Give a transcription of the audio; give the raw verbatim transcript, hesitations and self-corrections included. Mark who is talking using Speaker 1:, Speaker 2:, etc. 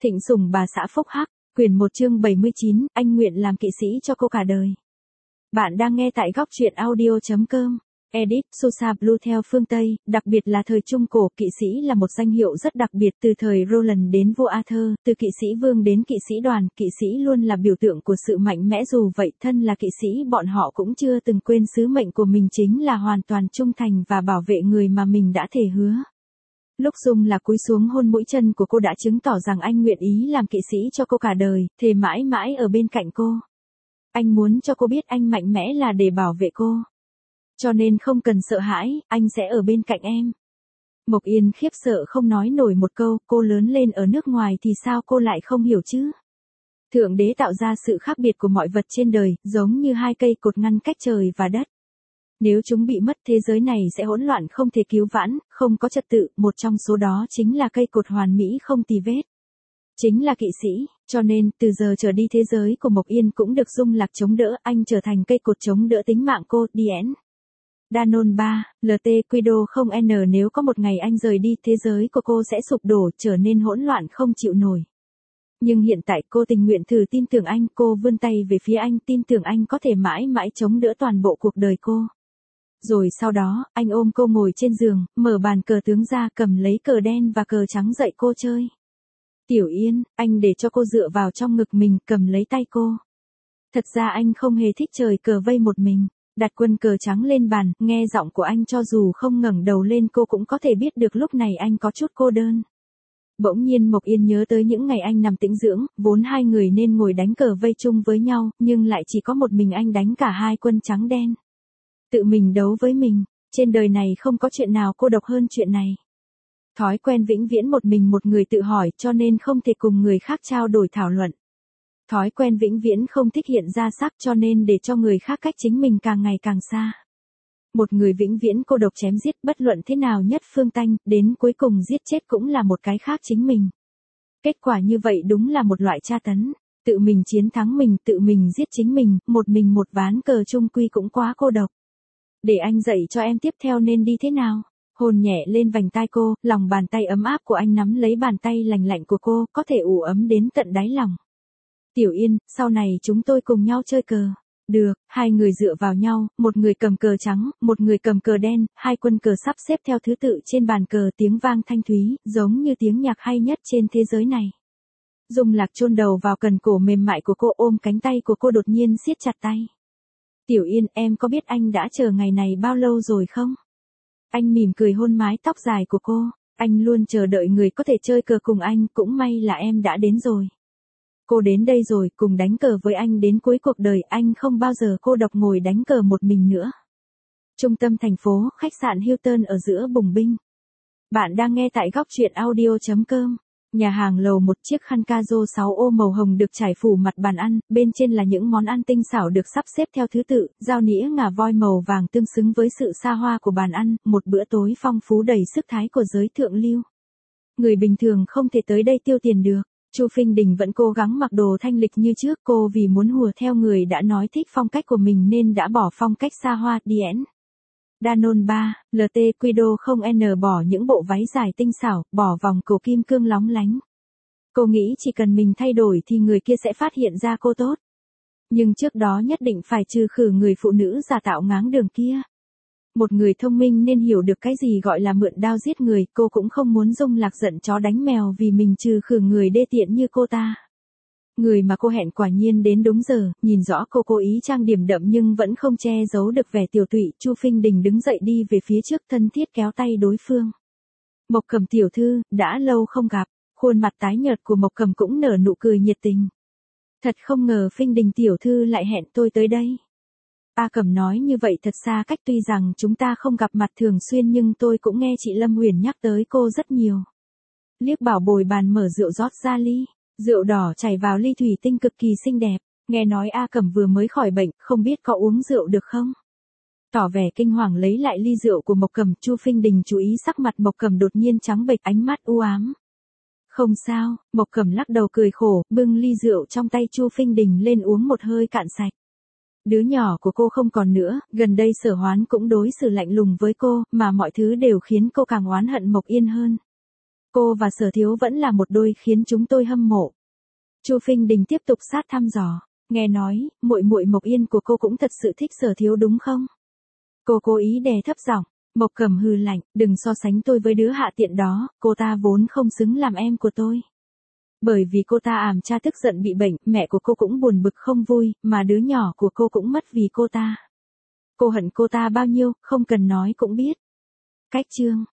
Speaker 1: Thịnh sủng bà xã Phúc Hắc, quyển một chương bảy mươi chín, anh nguyện làm kỵ sĩ cho cô cả đời. Bạn đang nghe tại góc truyện audio chấm com. Edit, Sosa Blue theo phương Tây, đặc biệt là thời Trung Cổ, kỵ sĩ là một danh hiệu rất đặc biệt từ thời Roland đến vua Arthur, từ kỵ sĩ vương đến kỵ sĩ đoàn, kỵ sĩ luôn là biểu tượng của sự mạnh mẽ dù vậy thân là kỵ sĩ bọn họ cũng chưa từng quên sứ mệnh của mình chính là hoàn toàn trung thành và bảo vệ người mà mình đã thề hứa. Lúc Dung Lạc cúi xuống hôn mũi chân của cô đã chứng tỏ rằng anh nguyện ý làm kỵ sĩ cho cô cả đời, thề mãi mãi ở bên cạnh cô. Anh muốn cho cô biết anh mạnh mẽ là để bảo vệ cô. Cho nên không cần sợ hãi, anh sẽ ở bên cạnh em. Mộc Yên khiếp sợ không nói nổi một câu, cô lớn lên ở nước ngoài thì sao cô lại không hiểu chứ? Thượng đế tạo ra sự khác biệt của mọi vật trên đời, giống như hai cây cột ngăn cách trời và đất. Nếu chúng bị mất thế giới này sẽ hỗn loạn không thể cứu vãn, không có trật tự, một trong số đó chính là cây cột hoàn mỹ không tì vết. Chính là kỵ sĩ, cho nên từ giờ trở đi thế giới của Mộc Yên cũng được Dung Lạc chống đỡ, anh trở thành cây cột chống đỡ tính mạng cô, đê en. Danone ba, lờ tê Quido không N nếu có một ngày anh rời đi, thế giới của cô sẽ sụp đổ, trở nên hỗn loạn không chịu nổi. Nhưng hiện tại cô tình nguyện thử tin tưởng anh, cô vươn tay về phía anh, tin tưởng anh có thể mãi mãi chống đỡ toàn bộ cuộc đời cô. Rồi sau đó, anh ôm cô ngồi trên giường, mở bàn cờ tướng ra, cầm lấy cờ đen và cờ trắng dạy cô chơi. Tiểu Yên, anh để cho cô dựa vào trong ngực mình, cầm lấy tay cô. Thật ra anh không hề thích chơi cờ vây một mình. Đặt quân cờ trắng lên bàn, nghe giọng của anh cho dù không ngẩng đầu lên cô cũng có thể biết được lúc này anh có chút cô đơn. Bỗng nhiên Mộc Yên nhớ tới những ngày anh nằm tĩnh dưỡng, vốn hai người nên ngồi đánh cờ vây chung với nhau, nhưng lại chỉ có một mình anh đánh cả hai quân trắng đen. Tự mình đấu với mình, trên đời này không có chuyện nào cô độc hơn chuyện này. Thói quen vĩnh viễn một mình một người tự hỏi cho nên không thể cùng người khác trao đổi thảo luận. Thói quen vĩnh viễn không thích hiện ra sắc cho nên để cho người khác cách chính mình càng ngày càng xa. Một người vĩnh viễn cô độc chém giết bất luận thế nào nhất phương tanh, đến cuối cùng giết chết cũng là một cái khác chính mình. Kết quả như vậy đúng là một loại tra tấn. Tự mình chiến thắng mình, tự mình giết chính mình, một mình một ván cờ chung quy cũng quá cô độc. Để anh dạy cho em tiếp theo nên đi thế nào. Hôn nhẹ lên vành tai cô, lòng bàn tay ấm áp của anh nắm lấy bàn tay lành lạnh của cô, có thể ủ ấm đến tận đáy lòng. Tiểu Yên, sau này chúng tôi cùng nhau chơi cờ. Được, hai người dựa vào nhau, một người cầm cờ trắng, một người cầm cờ đen, hai quân cờ sắp xếp theo thứ tự trên bàn cờ, tiếng vang thanh thúy, giống như tiếng nhạc hay nhất trên thế giới này. Dung Lạc chôn đầu vào cần cổ mềm mại của cô, ôm cánh tay của cô đột nhiên siết chặt tay. Tiểu Yên, em có biết anh đã chờ ngày này bao lâu rồi không? Anh mỉm cười hôn mái tóc dài của cô, anh luôn chờ đợi người có thể chơi cờ cùng anh, cũng may là em đã đến rồi. Cô đến đây rồi, cùng đánh cờ với anh đến cuối cuộc đời, anh không bao giờ cô độc ngồi đánh cờ một mình nữa. Trung tâm thành phố, khách sạn Hilton ở giữa bùng binh. Bạn đang nghe tại góc truyện audio chấm com. Nhà hàng lầu một, chiếc khăn ca rô sáu ô màu hồng được trải phủ mặt bàn ăn, bên trên là những món ăn tinh xảo được sắp xếp theo thứ tự, dao nĩa ngà voi màu vàng tương xứng với sự xa hoa của bàn ăn, một bữa tối phong phú đầy sức thái của giới thượng lưu. Người bình thường không thể tới đây tiêu tiền được. Chu Phinh Đình vẫn cố gắng mặc đồ thanh lịch như trước, cô vì muốn hùa theo người đã nói thích phong cách của mình nên đã bỏ phong cách xa hoa, đê en. Danone ba, lờ tê Quido không N bỏ những bộ váy dài tinh xảo, bỏ vòng cổ kim cương lóng lánh. Cô nghĩ chỉ cần mình thay đổi thì người kia sẽ phát hiện ra cô tốt. Nhưng trước đó nhất định phải trừ khử người phụ nữ giả tạo ngáng đường kia. Một người thông minh nên hiểu được cái gì gọi là mượn đao giết người, cô cũng không muốn Dung Lạc giận chó đánh mèo vì mình trừ khử người đê tiện như cô ta. Người mà cô hẹn quả nhiên đến đúng giờ, nhìn rõ cô cố ý trang điểm đậm nhưng vẫn không che giấu được vẻ tiểu tụy, Chu Phinh Đình đứng dậy đi về phía trước thân thiết kéo tay đối phương. Mộc Cầm tiểu thư, đã lâu không gặp, khuôn mặt tái nhợt của Mộc Cầm cũng nở nụ cười nhiệt tình. Thật không ngờ Phinh Đình tiểu thư lại hẹn tôi tới đây. A Cẩm nói như vậy thật xa cách, tuy rằng chúng ta không gặp mặt thường xuyên nhưng tôi cũng nghe chị Lâm Huyền nhắc tới cô rất nhiều. Liếc Bảo bồi bàn mở rượu rót ra ly, rượu đỏ chảy vào ly thủy tinh cực kỳ xinh đẹp, nghe nói A Cẩm vừa mới khỏi bệnh, không biết có uống rượu được không? Tỏ vẻ kinh hoàng lấy lại ly rượu của Mộc Cầm, Chu Phinh Đình chú ý sắc mặt Mộc Cầm đột nhiên trắng bệch, ánh mắt u ám. Không sao, Mộc Cầm lắc đầu cười khổ, bưng ly rượu trong tay Chu Phinh Đình lên uống một hơi cạn sạch. Đứa nhỏ của cô không còn nữa, gần đây Sở Hoán cũng đối xử lạnh lùng với cô, mà mọi thứ đều khiến cô càng oán hận Mộc Yên hơn. Cô và Sở Thiếu vẫn là một đôi khiến chúng tôi hâm mộ. Chu Phinh Đình tiếp tục sát thăm dò. Nghe nói, muội muội Mộc Yên của cô cũng thật sự thích Sở Thiếu đúng không? Cô cố ý đè thấp giọng. Mộc Cẩm hừ lạnh, đừng so sánh tôi với đứa hạ tiện đó, cô ta vốn không xứng làm em của tôi. Bởi vì cô ta ảm cha tức giận bị bệnh, mẹ của cô cũng buồn bực không vui, mà đứa nhỏ của cô cũng mất vì cô ta. Cô hận cô ta bao nhiêu, không cần nói cũng biết. Cách chương